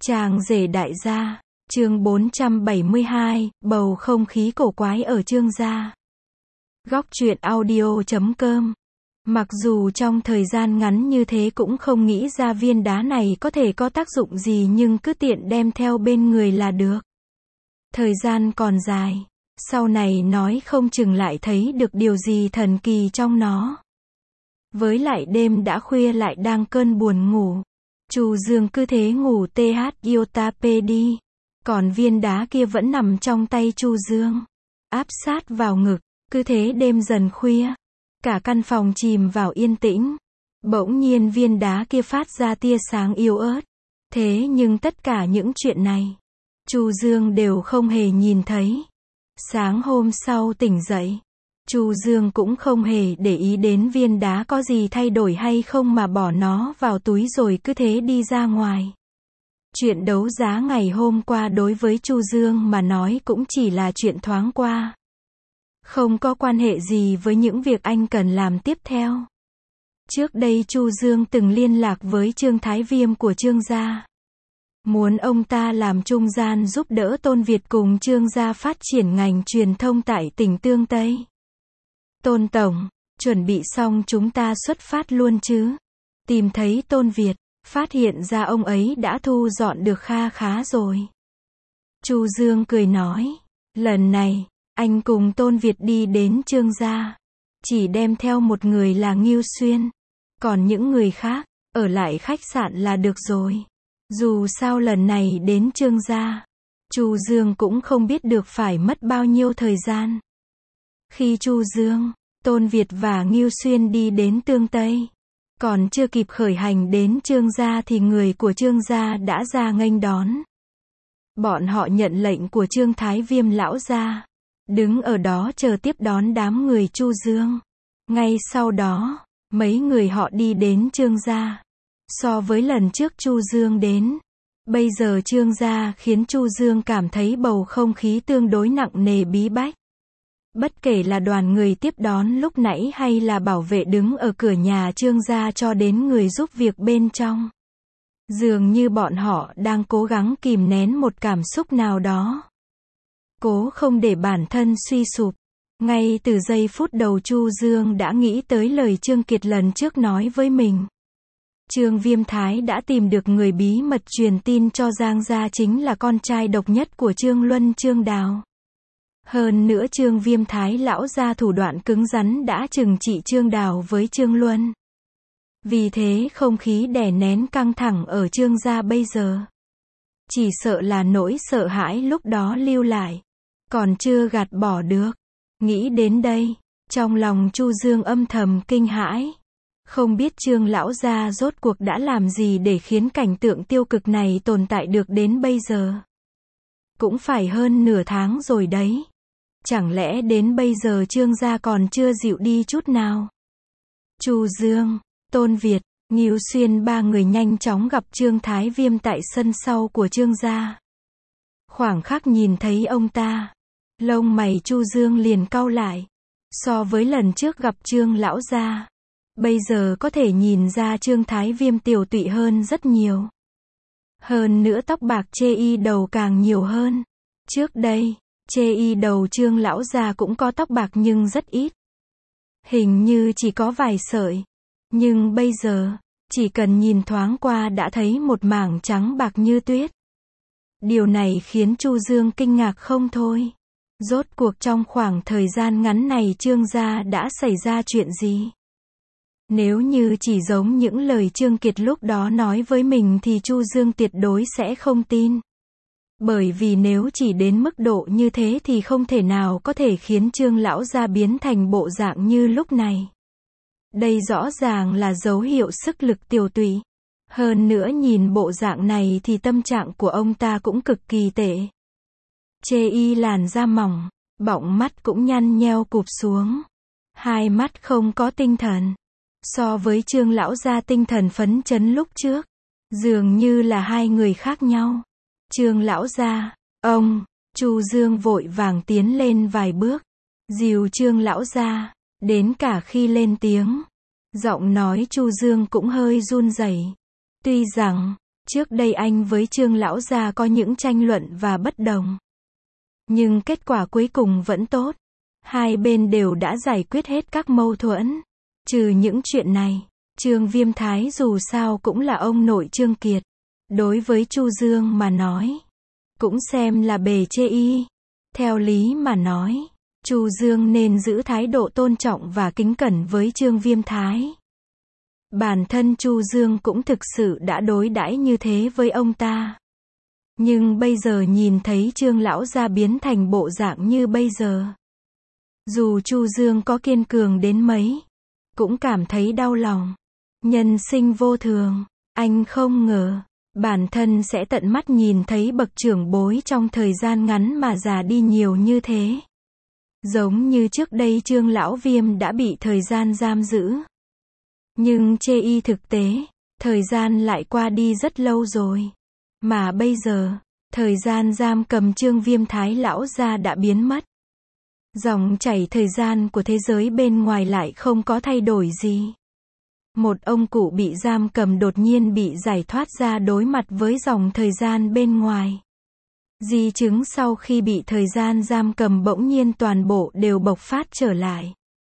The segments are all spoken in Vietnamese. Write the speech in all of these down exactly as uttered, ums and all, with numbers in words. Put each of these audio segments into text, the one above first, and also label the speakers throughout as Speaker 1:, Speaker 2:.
Speaker 1: Chàng rể đại gia, chương bốn trăm bảy mươi hai, bầu không khí cổ quái ở Trương gia. Góc truyện audio chấm com. Mặc dù trong thời gian ngắn như thế cũng không nghĩ ra viên đá này có thể có tác dụng gì, nhưng cứ tiện đem theo bên người là được. Thời gian còn dài, sau này nói không chừng lại thấy được điều gì thần kỳ trong nó. Với lại đêm đã khuya lại đang cơn buồn ngủ, Chu Dương cứ thế ngủ th iota p đi, còn viên đá kia vẫn nằm trong tay Chu Dương, áp sát vào ngực. Cứ thế đêm dần khuya, cả căn phòng chìm vào yên tĩnh. Bỗng nhiên viên đá kia phát ra tia sáng yếu ớt. Thế nhưng tất cả những chuyện này, Chu Dương đều không hề nhìn thấy. Sáng hôm sau tỉnh dậy, Chu Dương cũng không hề để ý đến viên đá có gì thay đổi hay không, mà bỏ nó vào túi rồi cứ thế đi ra ngoài. Chuyện đấu giá ngày hôm qua đối với Chu Dương mà nói cũng chỉ là chuyện thoáng qua, không có quan hệ gì với những việc anh cần làm tiếp theo. Trước đây Chu Dương từng liên lạc với Trương Thái Viêm của Trương gia, muốn ông ta làm trung gian giúp đỡ Tôn Việt cùng Trương gia phát triển ngành truyền thông tại tỉnh Tương Tây. Tôn tổng, chuẩn bị xong chúng ta xuất phát luôn chứ? Tìm thấy Tôn Việt, phát hiện ra ông ấy đã thu dọn được kha khá rồi. Chu Dương cười nói, lần này anh cùng Tôn Việt đi đến Trương gia, chỉ đem theo một người là Ngưu Xuyên, còn những người khác ở lại khách sạn là được rồi. Dù sao lần này đến Trương gia, Chu Dương cũng không biết được phải mất bao nhiêu thời gian. Khi Chu Dương, Tôn Việt và Ngưu Xuyên đi đến Tương Tây, còn chưa kịp khởi hành đến Trương gia thì người của Trương gia đã ra nghênh đón. Bọn họ nhận lệnh của Trương Thái Viêm lão gia, đứng ở đó chờ tiếp đón đám người Chu Dương. Ngay sau đó, mấy người họ đi đến Trương gia. So với lần trước Chu Dương đến, bây giờ Trương gia khiến Chu Dương cảm thấy bầu không khí tương đối nặng nề bí bách. Bất kể là đoàn người tiếp đón lúc nãy hay là bảo vệ đứng ở cửa nhà Trương gia cho đến người giúp việc bên trong, dường như bọn họ đang cố gắng kìm nén một cảm xúc nào đó, cố không để bản thân suy sụp. Ngay từ giây phút đầu Chu Dương đã nghĩ tới lời Trương Kiệt lần trước nói với mình. Trương Viêm Thái đã tìm được người bí mật truyền tin cho Giang gia chính là con trai độc nhất của Trương Luân Trương Đào. Hơn nữa Trương Viêm Thái lão gia thủ đoạn cứng rắn đã trừng trị Trương Đào với Trương Luân. Vì thế không khí đè nén căng thẳng ở Trương gia bây giờ, chỉ sợ là nỗi sợ hãi lúc đó lưu lại, còn chưa gạt bỏ được. Nghĩ đến đây, trong lòng Chu Dương âm thầm kinh hãi. Không biết Trương lão gia rốt cuộc đã làm gì để khiến cảnh tượng tiêu cực này tồn tại được đến bây giờ. Cũng phải hơn nửa tháng rồi đấy. Chẳng lẽ đến bây giờ Trương gia còn chưa dịu đi chút nào? Chu Dương, Tôn Việt, Ngưu Xuyên ba người nhanh chóng gặp Trương Thái Viêm tại sân sau của Trương gia. Khoảng khắc nhìn thấy ông ta, lông mày Chu Dương liền cau lại. So với lần trước gặp Trương lão gia, bây giờ có thể nhìn ra Trương Thái Viêm tiều tụy hơn rất nhiều. Hơn nữa tóc bạc chê y đầu càng nhiều hơn. Trước đây, chê y đầu Trương lão gia cũng có tóc bạc nhưng rất ít. Hình như chỉ có vài sợi. Nhưng bây giờ, chỉ cần nhìn thoáng qua đã thấy một mảng trắng bạc như tuyết. Điều này khiến Chu Dương kinh ngạc không thôi. Rốt cuộc trong khoảng thời gian ngắn này Trương gia đã xảy ra chuyện gì? Nếu như chỉ giống những lời Trương Kiệt lúc đó nói với mình thì Chu Dương tuyệt đối sẽ không tin. Bởi vì nếu chỉ đến mức độ như thế thì không thể nào có thể khiến Trương lão gia biến thành bộ dạng như lúc này. Đây rõ ràng là dấu hiệu sức lực tiều tụy. Hơn nữa nhìn bộ dạng này thì tâm trạng của ông ta cũng cực kỳ tệ. Chê y làn da mỏng, bọng mắt cũng nhăn nheo cụp xuống. Hai mắt không có tinh thần. So với Trương lão gia tinh thần phấn chấn lúc trước, dường như là hai người khác nhau. Trương lão gia, ông, Chu Dương vội vàng tiến lên vài bước, dìu Trương lão gia, đến cả khi lên tiếng, giọng nói Chu Dương cũng hơi run rẩy. Tuy rằng Trước đây anh với Trương lão gia có những tranh luận và bất đồng. Nhưng kết quả cuối cùng vẫn tốt. Hai bên đều đã giải quyết hết các mâu thuẫn. Trừ những chuyện này, Trương Viêm Thái dù sao cũng là ông nội Trương Kiệt. Đối với Chu Dương mà nói, cũng xem là bề chê y. Theo lý mà nói, Chu Dương nên giữ thái độ tôn trọng và kính cẩn với Trương Viêm Thái. Bản thân Chu Dương cũng thực sự đã đối đãi như thế với ông ta. Nhưng bây giờ nhìn thấy Trương lão gia biến thành bộ dạng như bây giờ, dù Chu Dương có kiên cường đến mấy, cũng cảm thấy đau lòng. Nhân sinh vô thường, anh không ngờ, bản thân sẽ tận mắt nhìn thấy bậc trưởng bối trong thời gian ngắn mà già đi nhiều như thế. Giống như trước đây Trương lão Viêm đã bị thời gian giam giữ. Nhưng chê y thực tế, thời gian lại qua đi rất lâu rồi. Mà bây giờ, thời gian giam cầm Trương Viêm Thái lão gia đã biến mất. Dòng chảy thời gian của thế giới bên ngoài lại không có thay đổi gì. Một ông cụ bị giam cầm đột nhiên bị giải thoát ra đối mặt với dòng thời gian bên ngoài. Di chứng sau khi bị thời gian giam cầm bỗng nhiên toàn bộ đều bộc phát trở lại.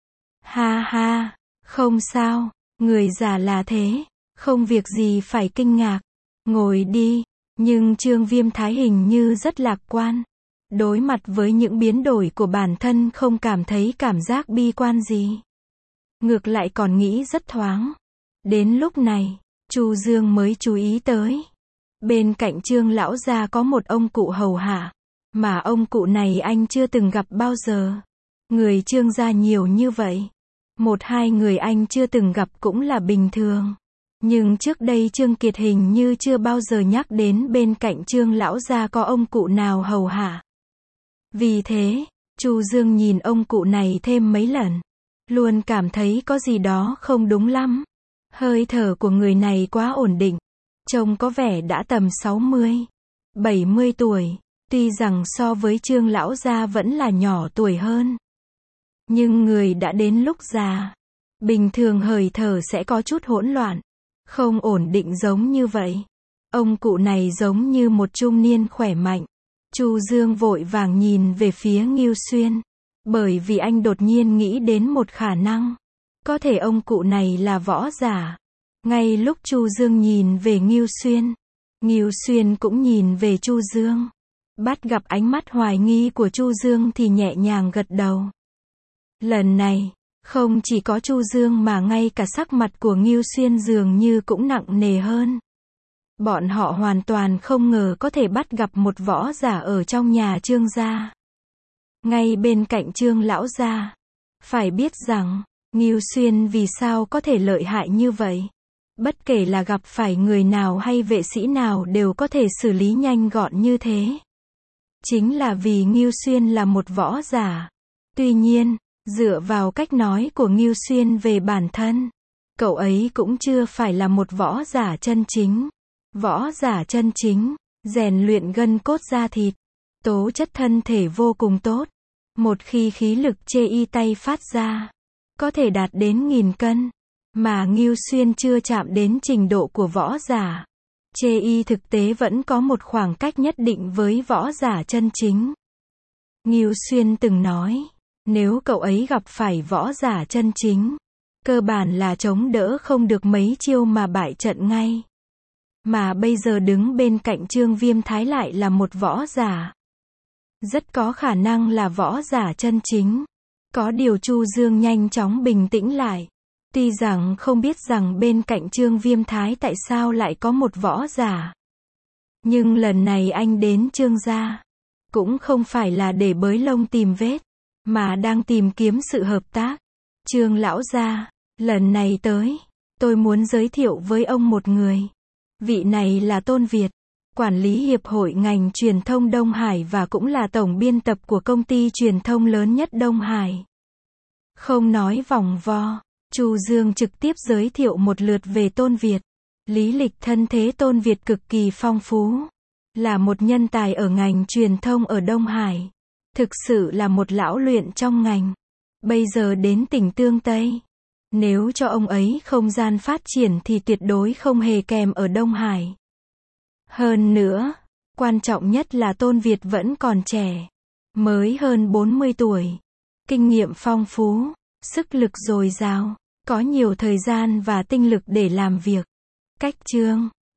Speaker 1: Ha ha, không sao, người già là thế, không việc gì phải kinh ngạc. Ngồi đi, nhưng Trương Viêm Thái hình như rất lạc quan. Đối mặt với những biến đổi của bản thân không cảm thấy cảm giác bi quan gì. Ngược lại còn nghĩ rất thoáng. Đến lúc này, Chu Dương mới chú ý tới. Bên cạnh Trương lão gia có một ông cụ hầu hạ. Mà ông cụ này anh chưa từng gặp bao giờ. Người Trương gia nhiều như vậy. Một hai người anh chưa từng gặp cũng là bình thường. Nhưng trước đây Trương Kiệt hình như chưa bao giờ nhắc đến bên cạnh Trương lão gia có ông cụ nào hầu hạ. Vì thế, Chu Dương nhìn ông cụ này thêm mấy lần. Luôn cảm thấy có gì đó không đúng lắm. Hơi thở của người này quá ổn định. Trông có vẻ đã tầm sáu mươi, bảy mươi tuổi. Tuy rằng so với Trương lão gia vẫn là nhỏ tuổi hơn. Nhưng người đã đến lúc già. Bình thường hơi thở sẽ có chút hỗn loạn. Không ổn định giống như vậy. Ông cụ này giống như một trung niên khỏe mạnh. Chu Dương vội vàng nhìn về phía Ngưu Xuyên. Bởi vì anh đột nhiên nghĩ đến một khả năng. Có thể ông cụ này là võ giả. Ngay lúc Chu Dương nhìn về Ngưu Xuyên, Ngưu Xuyên cũng nhìn về Chu Dương. Bắt gặp ánh mắt hoài nghi của Chu Dương thì nhẹ nhàng gật đầu. Lần này, không chỉ có Chu Dương mà ngay cả sắc mặt của Ngưu Xuyên dường như cũng nặng nề hơn. Bọn họ hoàn toàn không ngờ có thể bắt gặp một võ giả ở trong nhà Trương gia. Ngay bên cạnh Trương lão gia. Phải biết rằng, Ngưu Xuyên vì sao có thể lợi hại như vậy. Bất kể là gặp phải người nào hay vệ sĩ nào đều có thể xử lý nhanh gọn như thế. Chính là vì Ngưu Xuyên là một võ giả. Tuy nhiên, dựa vào cách nói của Ngưu Xuyên về bản thân, cậu ấy cũng chưa phải là một võ giả chân chính. Võ giả chân chính, rèn luyện gân cốt da thịt, tố chất thân thể vô cùng tốt. Một khi khí lực chê y tay phát ra, có thể đạt đến nghìn cân. Mà Ngưu Xuyên chưa chạm đến trình độ của võ giả. Chê y thực tế vẫn có một khoảng cách nhất định với võ giả chân chính. Ngưu Xuyên từng nói, nếu cậu ấy gặp phải võ giả chân chính, cơ bản là chống đỡ không được mấy chiêu mà bại trận ngay. Mà bây giờ đứng bên cạnh Trương Viêm Thái lại là một võ giả. Rất có khả năng là võ giả chân chính. Có điều Chu Dương nhanh chóng bình tĩnh lại. Tuy rằng không biết rằng bên cạnh Trương Viêm Thái tại sao lại có một võ giả. Nhưng lần này anh đến Trương gia, cũng không phải là để bới lông tìm vết, mà đang tìm kiếm sự hợp tác. Trương lão gia, lần này tới, tôi muốn giới thiệu với ông một người. Vị này là Tôn Việt, quản lý hiệp hội ngành truyền thông Đông Hải và cũng là tổng biên tập của công ty truyền thông lớn nhất Đông Hải. Không nói vòng vo, Chu Dương trực tiếp giới thiệu một lượt về Tôn Việt. Lý lịch thân thế Tôn Việt cực kỳ phong phú. Là một nhân tài ở ngành truyền thông ở Đông Hải. Thực sự là một lão luyện trong ngành. Bây giờ đến tỉnh Tương Tây. Nếu cho ông ấy không gian phát triển thì tuyệt đối không hề kèm ở Đông Hải. Hơn nữa, quan trọng nhất là Tôn Việt vẫn còn trẻ, mới hơn bốn mươi tuổi, kinh nghiệm phong phú, sức lực dồi dào, có nhiều thời gian và tinh lực để làm việc. Cách chương